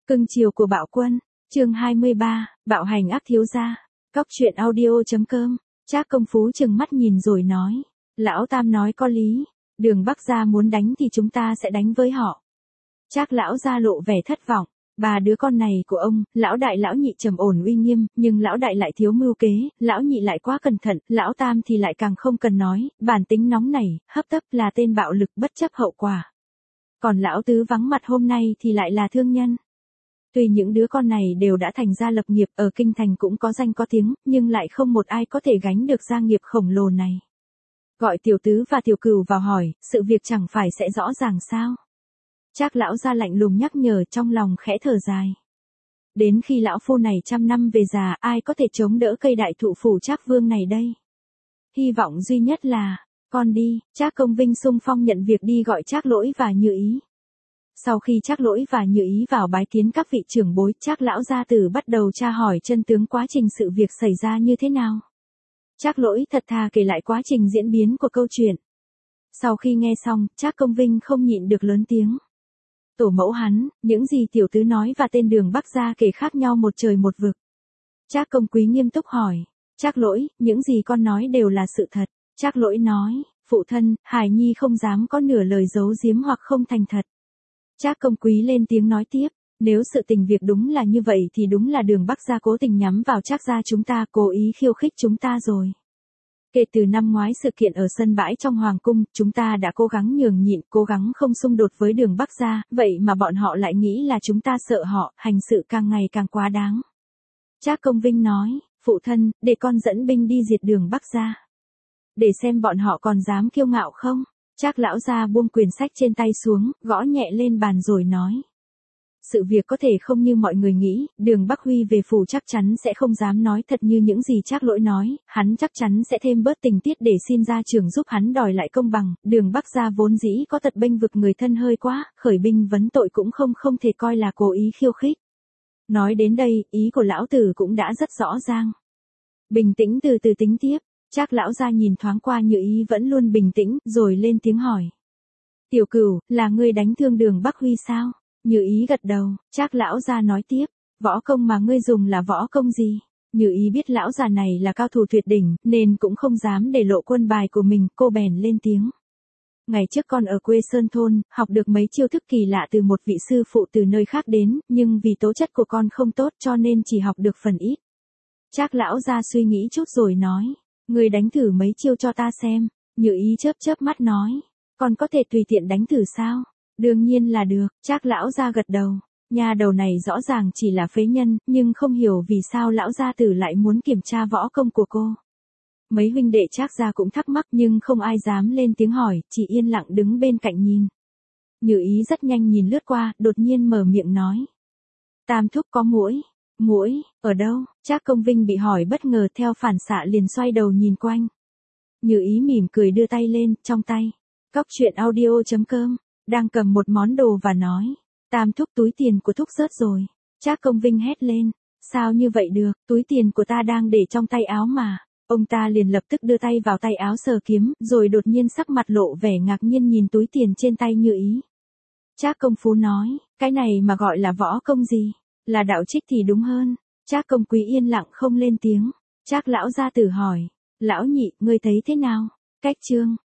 Cưng chiều của Bạo Quân, chương 23, bạo hành ác thiếu gia. Cóc truyện audio.com. Trác Công Phú trừng mắt nhìn rồi nói, lão Tam nói có lý, Đường Bắc gia muốn đánh thì chúng ta sẽ đánh với họ. Trác lão gia lộ vẻ thất vọng, ba đứa con này của ông, lão đại lão nhị trầm ổn uy nghiêm, nhưng lão đại lại thiếu mưu kế, lão nhị lại quá cẩn thận, lão Tam thì lại càng không cần nói, bản tính nóng nảy, hấp tấp là tên bạo lực bất chấp hậu quả. Còn lão tứ vắng mặt hôm nay thì lại là thương nhân. Tuy những đứa con này đều đã thành gia lập nghiệp ở kinh thành cũng có danh có tiếng, nhưng lại không một ai có thể gánh được gia nghiệp khổng lồ này. Gọi tiểu tứ và tiểu cửu vào hỏi, sự việc chẳng phải sẽ rõ ràng sao? Trác lão gia lạnh lùng nhắc nhở, trong lòng khẽ thở dài. Đến khi lão phu này 100 năm về già, ai có thể chống đỡ cây đại thụ phủ Trác Vương này đây? Hy vọng duy nhất là, con đi. Trác Công Vinh xung phong nhận việc đi gọi Trác Lỗi và Như Ý. Sau khi Trác Lỗi và Như Ý vào bái kiến các vị trưởng bối, Trác lão gia tử bắt đầu tra hỏi chân tướng quá trình sự việc xảy ra như thế nào. Trác Lỗi thật thà kể lại quá trình diễn biến của câu chuyện. Sau khi nghe xong, Trác Công Vinh không nhịn được lớn tiếng. Tổ mẫu hắn, những gì tiểu tứ nói và tên Đường Bắc gia kể khác nhau một trời một vực. Trác Công Quý nghiêm túc hỏi, Trác Lỗi, những gì con nói đều là sự thật. Trác Lỗi nói, phụ thân, Hải Nhi không dám có nửa lời giấu giếm hoặc không thành thật. Trác Công Quý lên tiếng nói tiếp, nếu sự tình việc đúng là như vậy thì đúng là Đường Bắc gia cố tình nhắm vào Trác gia chúng ta, cố ý khiêu khích chúng ta rồi. Kể từ năm ngoái sự kiện ở sân bãi trong Hoàng cung, chúng ta đã cố gắng nhường nhịn, cố gắng không xung đột với Đường Bắc gia, vậy mà bọn họ lại nghĩ là chúng ta sợ họ, hành sự càng ngày càng quá đáng. Trác Công Vinh nói, phụ thân, để con dẫn binh đi diệt Đường Bắc gia. Để xem bọn họ còn dám kiêu ngạo không? Trác lão gia buông quyển sách trên tay xuống, gõ nhẹ lên bàn rồi nói. Sự việc có thể không như mọi người nghĩ, Đường Bắc Huy về phủ chắc chắn sẽ không dám nói thật như những gì Trác Lỗi nói, hắn chắc chắn sẽ thêm bớt tình tiết để xin gia trưởng giúp hắn đòi lại công bằng, Đường Bắc gia vốn dĩ có tật bênh vực người thân hơi quá, khởi binh vấn tội cũng không thể coi là cố ý khiêu khích. Nói đến đây, ý của lão tử cũng đã rất rõ ràng. Bình tĩnh từ từ tính tiếp. Trác lão gia nhìn thoáng qua Như Ý vẫn luôn bình tĩnh, rồi lên tiếng hỏi. Tiểu Cửu, là ngươi đánh thương Đường Bắc Huy sao? Như Ý gật đầu, Trác lão gia nói tiếp, võ công mà ngươi dùng là võ công gì? Như Ý biết lão già này là cao thủ tuyệt đỉnh, nên cũng không dám để lộ quân bài của mình, cô bèn lên tiếng. Ngày trước con ở quê Sơn Thôn, học được mấy chiêu thức kỳ lạ từ một vị sư phụ từ nơi khác đến, nhưng vì tố chất của con không tốt cho nên chỉ học được phần ít. Trác lão gia suy nghĩ chút rồi nói. Ngươi đánh thử mấy chiêu cho ta xem. Như Ý chớp mắt nói. Còn có thể tùy tiện đánh thử sao? Đương nhiên là được. Trác lão gia gật đầu. Nhà đầu này rõ ràng chỉ là phế nhân, nhưng không hiểu vì sao lão gia tử lại muốn kiểm tra võ công của cô. Mấy huynh đệ Trác gia cũng thắc mắc nhưng không ai dám lên tiếng hỏi, chỉ yên lặng đứng bên cạnh nhìn. Như Ý rất nhanh nhìn lướt qua, đột nhiên mở miệng nói. Tam thúc có muỗi. Muỗi, ở đâu? Trác Công Vinh bị hỏi bất ngờ theo phản xạ liền xoay đầu nhìn quanh. Như Ý mỉm cười đưa tay lên, trong tay. Cóc truyện audio.com, đang cầm một món đồ và nói. Tam thúc, túi tiền của thúc rớt rồi. Trác Công Vinh hét lên. Sao như vậy được, túi tiền của ta đang để trong tay áo mà. Ông ta liền lập tức đưa tay vào tay áo sờ kiếm, rồi đột nhiên sắc mặt lộ vẻ ngạc nhiên nhìn túi tiền trên tay Như Ý. Trác Công Phú nói, cái này mà gọi là võ công gì? Là đạo trích thì đúng hơn. Trác Công Quý yên lặng không lên tiếng. Trác lão gia tử hỏi, lão nhị, ngươi thấy thế nào? Cách chương